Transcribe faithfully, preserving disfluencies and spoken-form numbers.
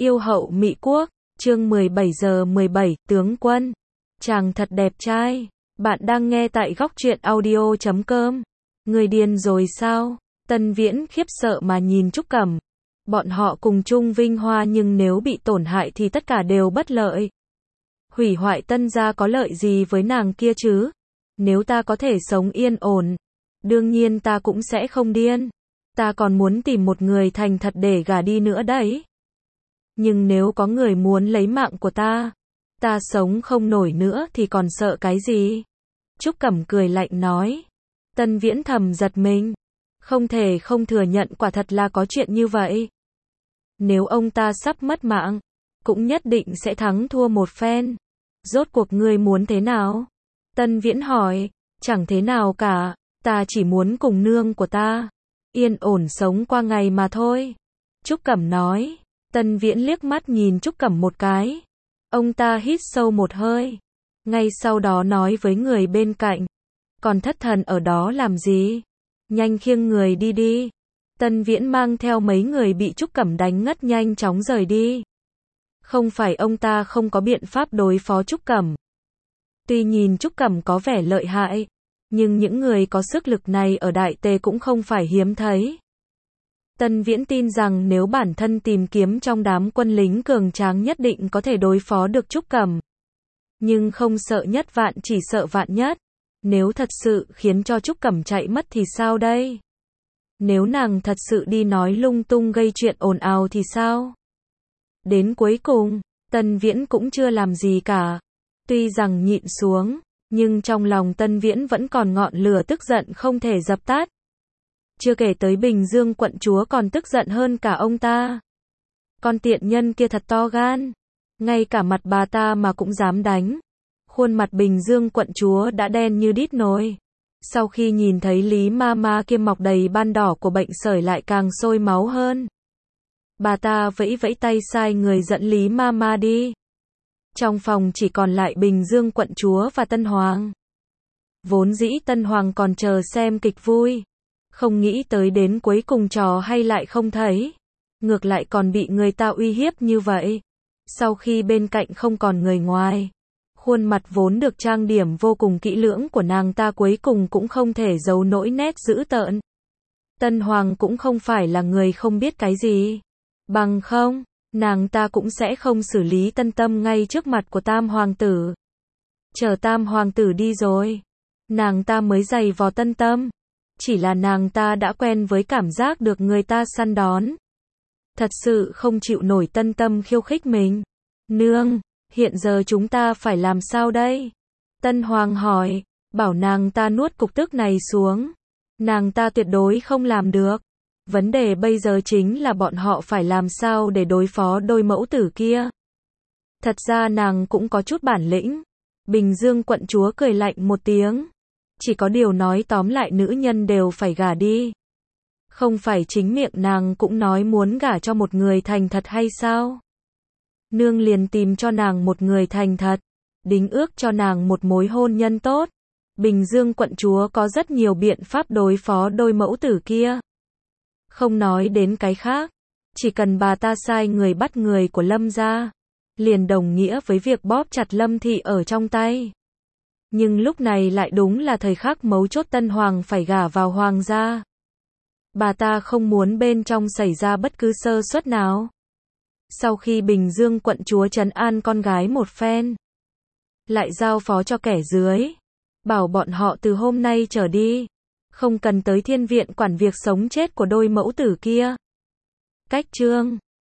Yêu hậu Mỹ Quốc, chương mười bảy giờ mười bảy, tướng quân. Chàng thật đẹp trai. Bạn đang nghe tại góc truyện audio chấm com. Người điên rồi sao? Tân Viễn khiếp sợ mà nhìn Trúc Cẩm. Bọn họ cùng chung vinh hoa nhưng nếu bị tổn hại thì tất cả đều bất lợi. Hủy hoại Tân gia có lợi gì với nàng kia chứ? Nếu ta có thể sống yên ổn, đương nhiên ta cũng sẽ không điên. Ta còn muốn tìm một người thành thật để gả đi nữa đấy. Nhưng nếu có người muốn lấy mạng của ta, ta sống không nổi nữa thì còn sợ cái gì? Trúc Cẩm cười lạnh nói. Tân Viễn thầm giật mình. Không thể không thừa nhận quả thật là có chuyện như vậy. Nếu ông ta sắp mất mạng, cũng nhất định sẽ thắng thua một phen. Rốt cuộc ngươi muốn thế nào? Tân Viễn hỏi. Chẳng thế nào cả, ta chỉ muốn cùng nương của ta yên ổn sống qua ngày mà thôi. Trúc Cẩm nói. Tân Viễn liếc mắt nhìn Trúc Cẩm một cái. Ông ta hít sâu một hơi. Ngay sau đó nói với người bên cạnh. Còn thất thần ở đó làm gì? Nhanh khiêng người đi đi. Tân Viễn mang theo mấy người bị Trúc Cẩm đánh ngất nhanh chóng rời đi. Không phải ông ta không có biện pháp đối phó Trúc Cẩm. Tuy nhìn Trúc Cẩm có vẻ lợi hại, nhưng những người có sức lực này ở Đại Tề cũng không phải hiếm thấy. Tân Viễn tin rằng nếu bản thân tìm kiếm trong đám quân lính cường tráng nhất định có thể đối phó được Trúc Cẩm. Nhưng không sợ nhất vạn chỉ sợ vạn nhất. Nếu thật sự khiến cho Trúc Cẩm chạy mất thì sao đây? Nếu nàng thật sự đi nói lung tung gây chuyện ồn ào thì sao? Đến cuối cùng, Tân Viễn cũng chưa làm gì cả. Tuy rằng nhịn xuống, nhưng trong lòng Tân Viễn vẫn còn ngọn lửa tức giận không thể dập tắt. Chưa kể tới Bình Dương quận chúa còn tức giận hơn cả ông ta. Con tiện nhân kia thật to gan. Ngay cả mặt bà ta mà cũng dám đánh. Khuôn mặt Bình Dương quận chúa đã đen như đít nồi. Sau khi nhìn thấy Lý ma ma kia mọc đầy ban đỏ của bệnh sởi lại càng sôi máu hơn. Bà ta vẫy vẫy tay sai người dẫn Lý ma ma đi. Trong phòng chỉ còn lại Bình Dương quận chúa và Tân Hoàng. Vốn dĩ Tân Hoàng còn chờ xem kịch vui. Không nghĩ tới đến cuối cùng trò hay lại không thấy. Ngược lại còn bị người ta uy hiếp như vậy. Sau khi bên cạnh không còn người ngoài, khuôn mặt vốn được trang điểm vô cùng kỹ lưỡng của nàng ta cuối cùng cũng không thể giấu nỗi nét dữ tợn. Tân Hoàng cũng không phải là người không biết cái gì. Bằng không, nàng ta cũng sẽ không xử lý Tân Tâm ngay trước mặt của Tam Hoàng tử. Chờ Tam Hoàng tử đi rồi, nàng ta mới giày vò Tân Tâm. Chỉ là nàng ta đã quen với cảm giác được người ta săn đón. Thật sự không chịu nổi Tân Tâm khiêu khích mình. Nương, hiện giờ chúng ta phải làm sao đây? Tân Hoàng hỏi, bảo nàng ta nuốt cục tức này xuống. Nàng ta tuyệt đối không làm được. Vấn đề bây giờ chính là bọn họ phải làm sao để đối phó đôi mẫu tử kia. Thật ra nàng cũng có chút bản lĩnh. Bình Dương quận chúa cười lạnh một tiếng. Chỉ có điều nói tóm lại nữ nhân đều phải gả đi. Không phải chính miệng nàng cũng nói muốn gả cho một người thành thật hay sao? Nương liền tìm cho nàng một người thành thật. Đính ước cho nàng một mối hôn nhân tốt. Bình Dương quận chúa có rất nhiều biện pháp đối phó đôi mẫu tử kia. Không nói đến cái khác. Chỉ cần bà ta sai người bắt người của Lâm gia, liền đồng nghĩa với việc bóp chặt Lâm thị ở trong tay. Nhưng lúc này lại đúng là thời khắc mấu chốt Tân Hoàng phải gả vào hoàng gia. Bà ta không muốn bên trong xảy ra bất cứ sơ suất nào. Sau khi Bình Dương quận chúa trấn an con gái một phen, lại giao phó cho kẻ dưới, bảo bọn họ từ hôm nay trở đi, không cần tới thiên viện quản việc sống chết của đôi mẫu tử kia. Cách chương